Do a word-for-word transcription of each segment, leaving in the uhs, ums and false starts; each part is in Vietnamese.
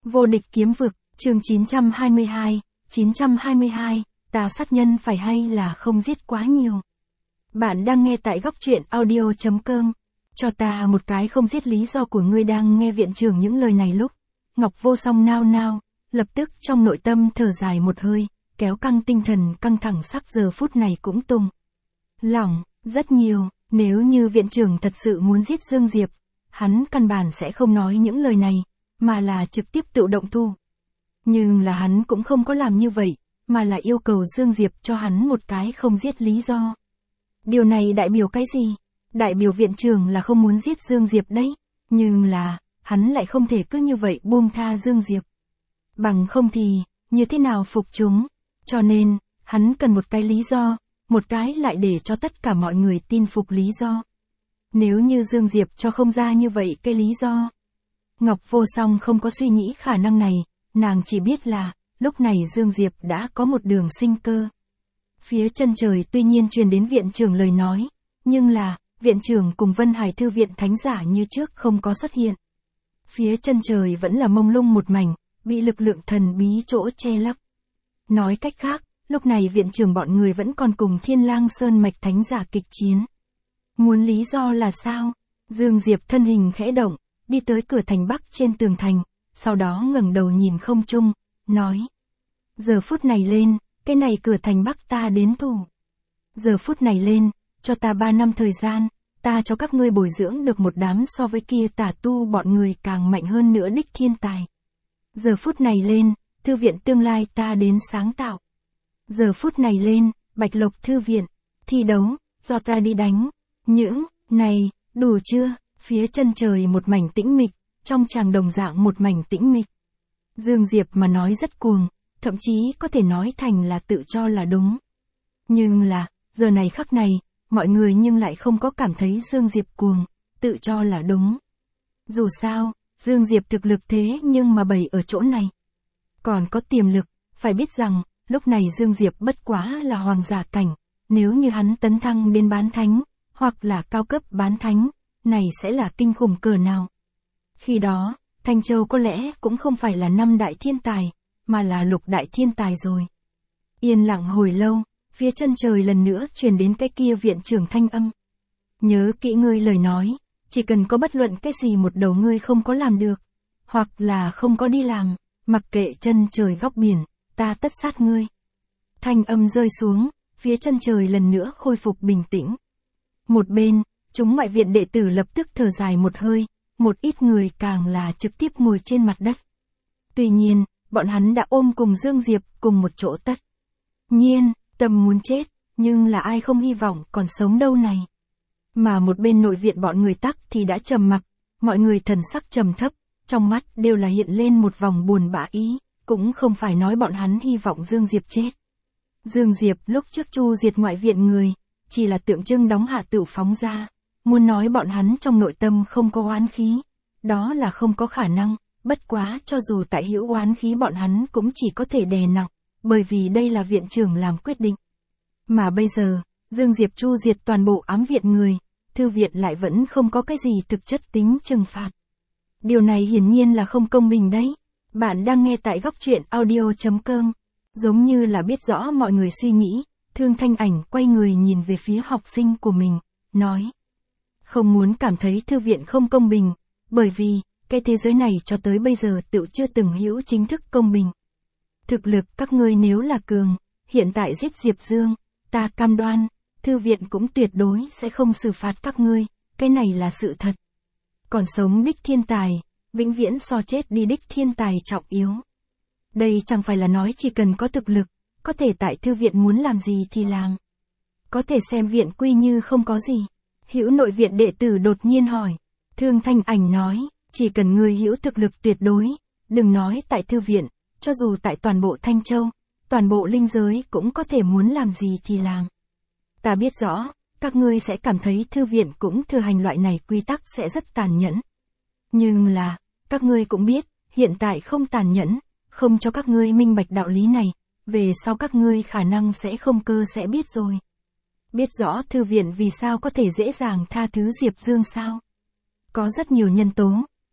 Vô địch kiếm vực, chương chín trăm hai mươi hai, chín trăm hai mươi hai, ta sát nhân phải hay là không giết quá nhiều. Bạn đang nghe tại góc truyện audio chấm com. Cho ta một cái không giết lý do của ngươi. Đang nghe viện trưởng những lời này lúc Ngọc Vô Song nao nao, lập tức trong nội tâm thở dài một hơi, kéo căng tinh thần căng thẳng sắc giờ phút này cũng tung lỏng rất nhiều. Nếu như viện trưởng thật sự muốn giết Dương Diệp, hắn căn bản sẽ không nói những lời này, mà là trực tiếp tự động thu. Nhưng là hắn cũng không có làm như vậy, mà là yêu cầu Dương Diệp cho hắn một cái không giết lý do. Điều này đại biểu cái gì? Đại biểu viện trưởng là không muốn giết Dương Diệp đấy, nhưng là, hắn lại không thể cứ như vậy buông tha Dương Diệp. Bằng không thì, như thế nào phục chúng? Cho nên, hắn cần một cái lý do, một cái lại để cho tất cả mọi người tin phục lý do. Nếu như Dương Diệp cho không ra như vậy cái lý do, Ngọc Vô Song không có suy nghĩ khả năng này, nàng chỉ biết là, lúc này Dương Diệp đã có một đường sinh cơ. Phía chân trời tuy nhiên truyền đến viện trưởng lời nói, nhưng là, viện trưởng cùng Vân Hải Thư viện thánh giả như trước không có xuất hiện. Phía chân trời vẫn là mông lung một mảnh, bị lực lượng thần bí chỗ che lấp. Nói cách khác, lúc này viện trưởng bọn người vẫn còn cùng Thiên Lang Sơn mạch thánh giả kịch chiến. Muốn lý do là sao? Dương Diệp thân hình khẽ động, đi tới cửa thành bắc trên tường thành, sau đó ngẩng đầu nhìn không trung, nói. Giờ phút này lên, cái này cửa thành bắc ta đến thủ. Giờ phút này lên, cho ta ba năm thời gian, ta cho các ngươi bồi dưỡng được một đám so với kia tà tu bọn người càng mạnh hơn nữa đích thiên tài. Giờ phút này lên, thư viện tương lai ta đến sáng tạo. Giờ phút này lên, Bạch Lộc Thư viện, thi đấu, do ta đi đánh. Những, này, đủ chưa? Phía chân trời một mảnh tĩnh mịch, trong tràng đồng dạng một mảnh tĩnh mịch. Dương Diệp mà nói rất cuồng, thậm chí có thể nói thành là tự cho là đúng. Nhưng là, giờ này khắc này, mọi người nhưng lại không có cảm thấy Dương Diệp cuồng, tự cho là đúng. Dù sao, Dương Diệp thực lực thế nhưng mà bày ở chỗ này. Còn có tiềm lực, phải biết rằng, lúc này Dương Diệp bất quá là hoàng giả cảnh, nếu như hắn tấn thăng đến bán thánh, hoặc là cao cấp bán thánh, này sẽ là kinh khủng cỡ nào. Khi đó, Thanh Châu có lẽ cũng không phải là năm đại thiên tài, mà là lục đại thiên tài rồi. Yên lặng hồi lâu, phía chân trời lần nữa truyền đến cái kia viện trưởng thanh âm. Nhớ kỹ ngươi lời nói, chỉ cần có bất luận cái gì một đầu ngươi không có làm được, hoặc là không có đi làm, mặc kệ chân trời góc biển, ta tất sát ngươi. Thanh âm rơi xuống, phía chân trời lần nữa khôi phục bình tĩnh. Một bên, chúng ngoại viện đệ tử lập tức thở dài một hơi, một ít người càng là trực tiếp ngồi trên mặt đất. Tuy nhiên, bọn hắn đã ôm cùng Dương Diệp cùng một chỗ tất. Nhiên, tâm muốn chết, nhưng là ai không hy vọng còn sống đâu này. Mà một bên nội viện bọn người tắc thì đã trầm mặc, mọi người thần sắc trầm thấp, trong mắt đều là hiện lên một vòng buồn bã ý, cũng không phải nói bọn hắn hy vọng Dương Diệp chết. Dương Diệp lúc trước chu diệt ngoại viện người, chỉ là tượng trưng đóng hạ tửu phóng ra, muốn nói bọn hắn trong nội tâm không có oán khí, đó là không có khả năng, bất quá cho dù tại hữu oán khí bọn hắn cũng chỉ có thể đè nặng, bởi vì đây là viện trưởng làm quyết định. Mà bây giờ, Dương Diệp chu diệt toàn bộ ám viện người, thư viện lại vẫn không có cái gì thực chất tính trừng phạt. Điều này hiển nhiên là không công bình đấy. Bạn đang nghe tại góc truyện audio chấm com. Giống như là biết rõ mọi người suy nghĩ, Thương Thanh Ảnh quay người nhìn về phía học sinh của mình, nói. Không muốn cảm thấy thư viện không công bình, bởi vì, cái thế giới này cho tới bây giờ tự chưa từng hữu chính thức công bình. Thực lực các ngươi nếu là cường, hiện tại giết Diệp Dương, ta cam đoan, thư viện cũng tuyệt đối sẽ không xử phạt các ngươi, cái này là sự thật. Còn sống đích thiên tài, vĩnh viễn so chết đi đích thiên tài trọng yếu. Đây chẳng phải là nói chỉ cần có thực lực, có thể tại thư viện muốn làm gì thì làm. Có thể xem viện quy như không có gì. Hữu nội viện đệ tử đột nhiên hỏi. Thương Thanh Ảnh nói, chỉ cần người hữu thực lực tuyệt đối, đừng nói tại thư viện, cho dù tại toàn bộ Thanh Châu, toàn bộ linh giới cũng có thể muốn làm gì thì làm. Ta biết rõ, các ngươi sẽ cảm thấy thư viện cũng thừa hành loại này quy tắc sẽ rất tàn nhẫn. Nhưng là, các ngươi cũng biết, hiện tại không tàn nhẫn, không cho các ngươi minh bạch đạo lý này, về sau các ngươi khả năng sẽ không cơ sẽ biết rồi. Biết rõ thư viện vì sao có thể dễ dàng tha thứ Diệp Dương sao? Có rất nhiều nhân tố,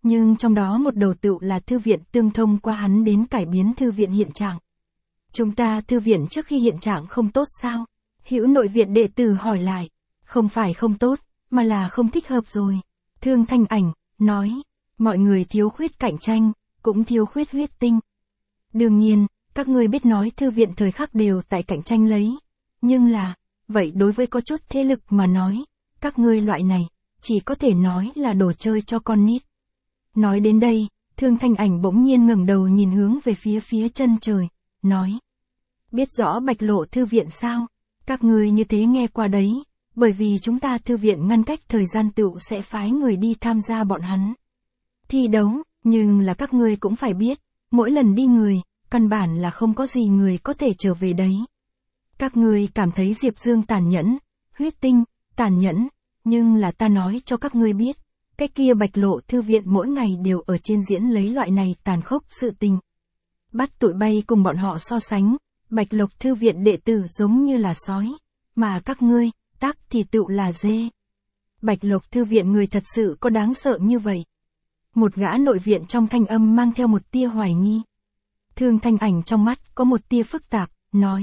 nhưng trong đó một đầu tựu là thư viện tương thông qua hắn đến cải biến thư viện hiện trạng. Chúng ta thư viện trước khi hiện trạng không tốt sao? Hữu nội viện đệ tử hỏi lại. Không phải không tốt, mà là không thích hợp rồi. Thương Thanh Ảnh, nói, mọi người thiếu khuyết cạnh tranh, cũng thiếu khuyết huyết tinh. Đương nhiên, các ngươi biết nói thư viện thời khắc đều tại cạnh tranh lấy. Nhưng là, vậy đối với có chút thế lực mà nói, các ngươi loại này, chỉ có thể nói là đồ chơi cho con nít. Nói đến đây, Thương Thanh Ảnh bỗng nhiên ngẩng đầu nhìn hướng về phía phía chân trời, nói. Biết rõ Bạch Lộ thư viện sao? Các ngươi như thế nghe qua đấy, bởi vì chúng ta thư viện ngăn cách thời gian tựu sẽ phái người đi tham gia bọn hắn thi đấu, nhưng là các ngươi cũng phải biết, mỗi lần đi người, căn bản là không có gì người có thể trở về đấy. Các ngươi cảm thấy Diệp Dương tàn nhẫn, huyết tinh, tàn nhẫn, nhưng là ta nói cho các ngươi biết, cái kia Bạch Lộ thư viện mỗi ngày đều ở trên diễn lấy loại này tàn khốc sự tình. Bắt tụi bay cùng bọn họ so sánh, Bạch Lộc thư viện đệ tử giống như là sói, mà các ngươi, tác thì tựu là dê. Bạch Lộc thư viện người thật sự có đáng sợ như vậy? Một gã nội viện trong thanh âm mang theo một tia hoài nghi. Thương Thanh Ảnh trong mắt có một tia phức tạp, nói.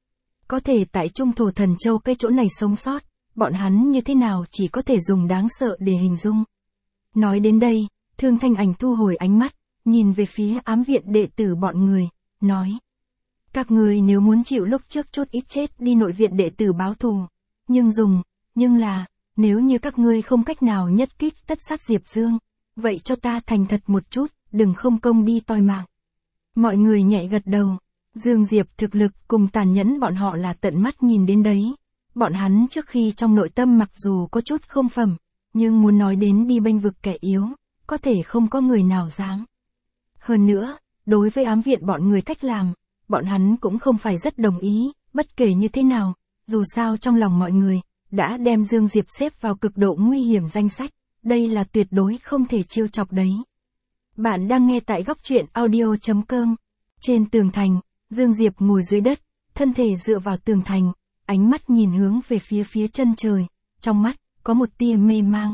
Có thể tại Trung Thổ Thần Châu cái chỗ này sống sót, bọn hắn như thế nào chỉ có thể dùng đáng sợ để hình dung. Nói đến đây, Thương Thanh Ảnh thu hồi ánh mắt, nhìn về phía ám viện đệ tử bọn người, nói. Các người nếu muốn chịu lúc trước chút ít chết đi nội viện đệ tử báo thù, nhưng dùng, nhưng là, nếu như các ngươi không cách nào nhất kích tất sát Diệp Dương, vậy cho ta thành thật một chút, đừng không công đi toi mạng. Mọi người nhẹ gật đầu, Dương Diệp thực lực cùng tàn nhẫn bọn họ là tận mắt nhìn đến đấy. Bọn hắn trước khi trong nội tâm mặc dù có chút không phẩm, nhưng muốn nói đến đi bênh vực kẻ yếu, có thể không có người nào dám. Hơn nữa, đối với ám viện bọn người cách làm, bọn hắn cũng không phải rất đồng ý, bất kể như thế nào, dù sao trong lòng mọi người, đã đem Dương Diệp xếp vào cực độ nguy hiểm danh sách, đây là tuyệt đối không thể trêu chọc đấy. Bạn đang nghe tại góc truyện audio chấm com. Trên tường thành, Dương Diệp ngồi dưới đất, thân thể dựa vào tường thành, ánh mắt nhìn hướng về phía phía chân trời, trong mắt, có một tia mê mang.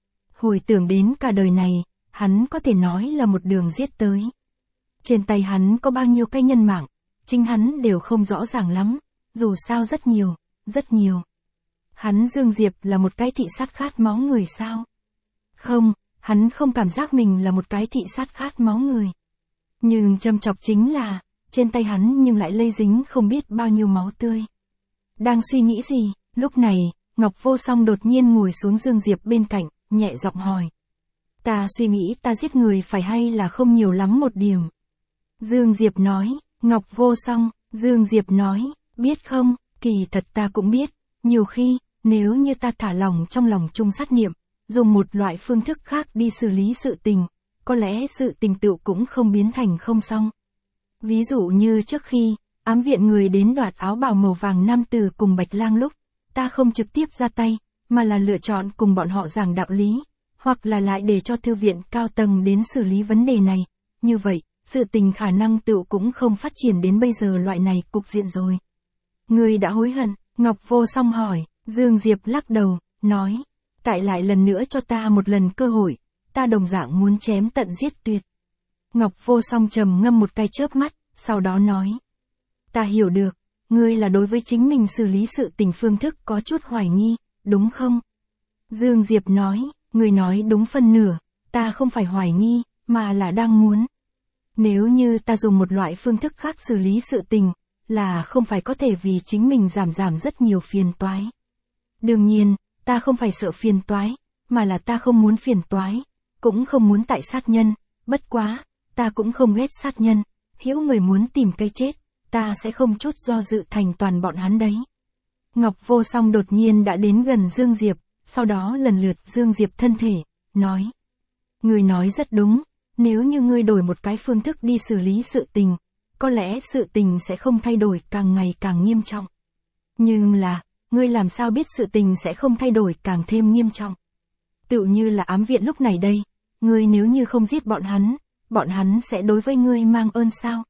Hồi tưởng đến cả đời này, hắn có thể nói là một đường giết tới. Trên tay hắn có bao nhiêu cái nhân mạng, chính hắn đều không rõ ràng lắm, dù sao rất nhiều, rất nhiều. Hắn Dương Diệp là một cái thị sát khát máu người sao? Không, hắn không cảm giác mình là một cái thị sát khát máu người. Nhưng châm chọc chính là, trên tay hắn nhưng lại lây dính không biết bao nhiêu máu tươi. Đang suy nghĩ gì, lúc này, Ngọc Vô Song đột nhiên ngồi xuống Dương Diệp bên cạnh, nhẹ giọng hỏi. Ta suy nghĩ ta giết người phải hay là không nhiều lắm một điểm. Dương Diệp nói, Ngọc Vô Song, Dương Diệp nói, biết không, kỳ thật ta cũng biết, nhiều khi, nếu như ta thả lòng trong lòng chung sát niệm, dùng một loại phương thức khác đi xử lý sự tình, có lẽ sự tình tựu cũng không biến thành không xong. Ví dụ như trước khi, ám viện người đến đoạt áo bào màu vàng nam tử cùng Bạch Lang lúc, ta không trực tiếp ra tay, mà là lựa chọn cùng bọn họ giảng đạo lý, hoặc là lại để cho thư viện cao tầng đến xử lý vấn đề này. Như vậy, sự tình khả năng tựu cũng không phát triển đến bây giờ loại này cục diện rồi. Người đã hối hận, Ngọc Vô Song hỏi, Dương Diệp lắc đầu, nói, tại lại lần nữa cho ta một lần cơ hội, ta đồng dạng muốn chém tận giết tuyệt. Ngọc Vô Song trầm ngâm một cái chớp mắt, sau đó nói, ta hiểu được, ngươi là đối với chính mình xử lý sự tình phương thức có chút hoài nghi, đúng không? Dương Diệp nói, ngươi nói đúng phân nửa, ta không phải hoài nghi, mà là đang muốn. Nếu như ta dùng một loại phương thức khác xử lý sự tình, là không phải có thể vì chính mình giảm giảm rất nhiều phiền toái. Đương nhiên, ta không phải sợ phiền toái, mà là ta không muốn phiền toái, cũng không muốn tại sát nhân, bất quá, ta cũng không ghét sát nhân, hữu người muốn tìm cái chết, ta sẽ không chút do dự thành toàn bọn hắn đấy. Ngọc Vô Song đột nhiên đã đến gần Dương Diệp, sau đó lần lượt Dương Diệp thân thể, nói. Ngươi nói rất đúng, nếu như ngươi đổi một cái phương thức đi xử lý sự tình, có lẽ sự tình sẽ không thay đổi càng ngày càng nghiêm trọng. Nhưng là, ngươi làm sao biết sự tình sẽ không thay đổi càng thêm nghiêm trọng? Tựu như là ám viện lúc này đây, ngươi nếu như không giết bọn hắn, bọn hắn sẽ đối với ngươi mang ơn sao?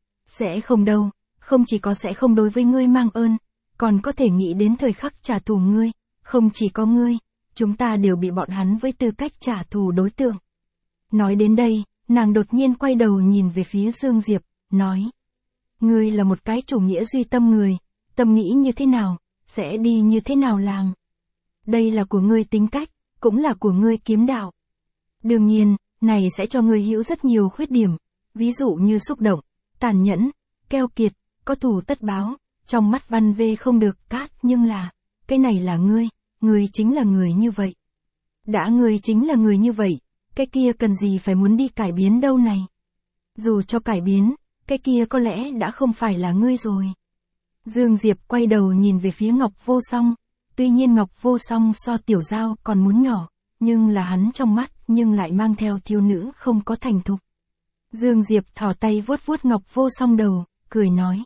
Sẽ không đâu, không chỉ có sẽ không đối với ngươi mang ơn, còn có thể nghĩ đến thời khắc trả thù ngươi, không chỉ có ngươi, chúng ta đều bị bọn hắn với tư cách trả thù đối tượng. Nói đến đây, nàng đột nhiên quay đầu nhìn về phía Dương Diệp, nói. Ngươi là một cái chủ nghĩa duy tâm người, tâm nghĩ như thế nào, sẽ đi như thế nào làm. Đây là của ngươi tính cách, cũng là của ngươi kiếm đạo. Đương nhiên, này sẽ cho ngươi hữu rất nhiều khuyết điểm, ví dụ như xúc động, tàn nhẫn, keo kiệt, có thù tất báo, trong mắt Văn Vê không được cát, nhưng là, cái này là ngươi, ngươi chính là người như vậy. Đã ngươi chính là người như vậy, cái kia cần gì phải muốn đi cải biến đâu này. Dù cho cải biến, cái kia có lẽ đã không phải là ngươi rồi. Dương Diệp quay đầu nhìn về phía Ngọc Vô Song, tuy nhiên Ngọc Vô Song so Tiểu Giao còn muốn nhỏ, nhưng là hắn trong mắt nhưng lại mang theo thiếu nữ không có thành thục. Dương Diệp thò tay vuốt vuốt Ngọc Vô Song đầu, cười nói.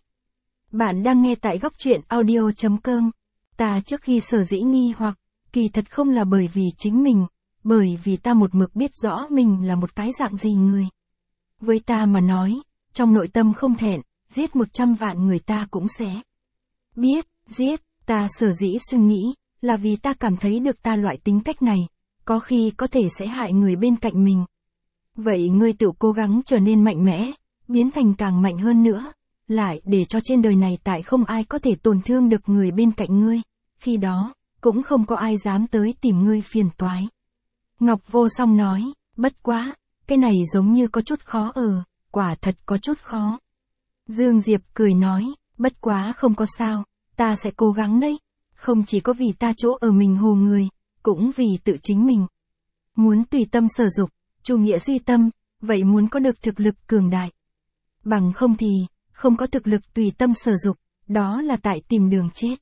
Bạn đang nghe tại góc truyện audio chấm com. Ta trước khi sở dĩ nghi hoặc, kỳ thật không là bởi vì chính mình, bởi vì ta một mực biết rõ mình là một cái dạng gì người. Với ta mà nói, trong nội tâm không thẹn, giết một trăm vạn người ta cũng sẽ biết, giết, ta sở dĩ suy nghĩ, là vì ta cảm thấy được ta loại tính cách này, có khi có thể sẽ hại người bên cạnh mình. Vậy ngươi tự cố gắng trở nên mạnh mẽ, biến thành càng mạnh hơn nữa, lại để cho trên đời này tại không ai có thể tổn thương được người bên cạnh ngươi, khi đó, cũng không có ai dám tới tìm ngươi phiền toái. Ngọc Vô Song nói, bất quá, cái này giống như có chút khó ở, quả thật có chút khó. Dương Diệp cười nói, bất quá không có sao, ta sẽ cố gắng đấy, không chỉ có vì ta chỗ ở mình hồ người, cũng vì tự chính mình. Muốn tùy tâm sở dục, chủ nghĩa duy tâm, vậy muốn có được thực lực cường đại. Bằng không thì, không có thực lực tùy tâm sở dục, đó là tại tìm đường chết.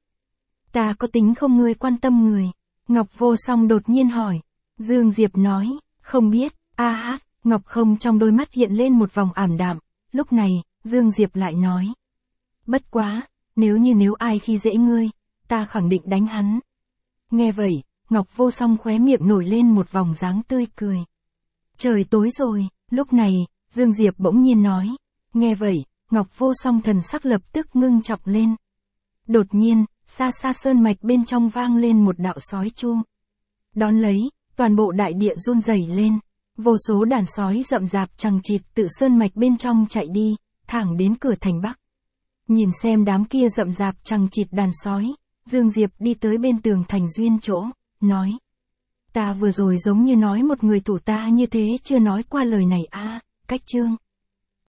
Ta có tính không ngươi quan tâm người? Ngọc Vô Song đột nhiên hỏi. Dương Diệp nói, không biết, a hát, Ngọc Không trong đôi mắt hiện lên một vòng ảm đạm, lúc này, Dương Diệp lại nói. Bất quá, nếu như nếu ai khi dễ ngươi, ta khẳng định đánh hắn. Nghe vậy, Ngọc Vô Song khóe miệng nổi lên một vòng dáng tươi cười. Trời tối rồi, lúc này, Dương Diệp bỗng nhiên nói. Nghe vậy, Ngọc Vô Song thần sắc lập tức ngưng trọng lên. Đột nhiên, xa xa sơn mạch bên trong vang lên một đạo sói chu. Đón lấy, toàn bộ đại địa run rẩy lên, vô số đàn sói rậm rạp chằng chịt tự sơn mạch bên trong chạy đi, thẳng đến cửa thành Bắc. Nhìn xem đám kia rậm rạp chằng chịt đàn sói, Dương Diệp đi tới bên tường thành duyên chỗ, nói. Ta vừa rồi giống như nói một người thủ ta như thế chưa nói qua lời này a, cách chương.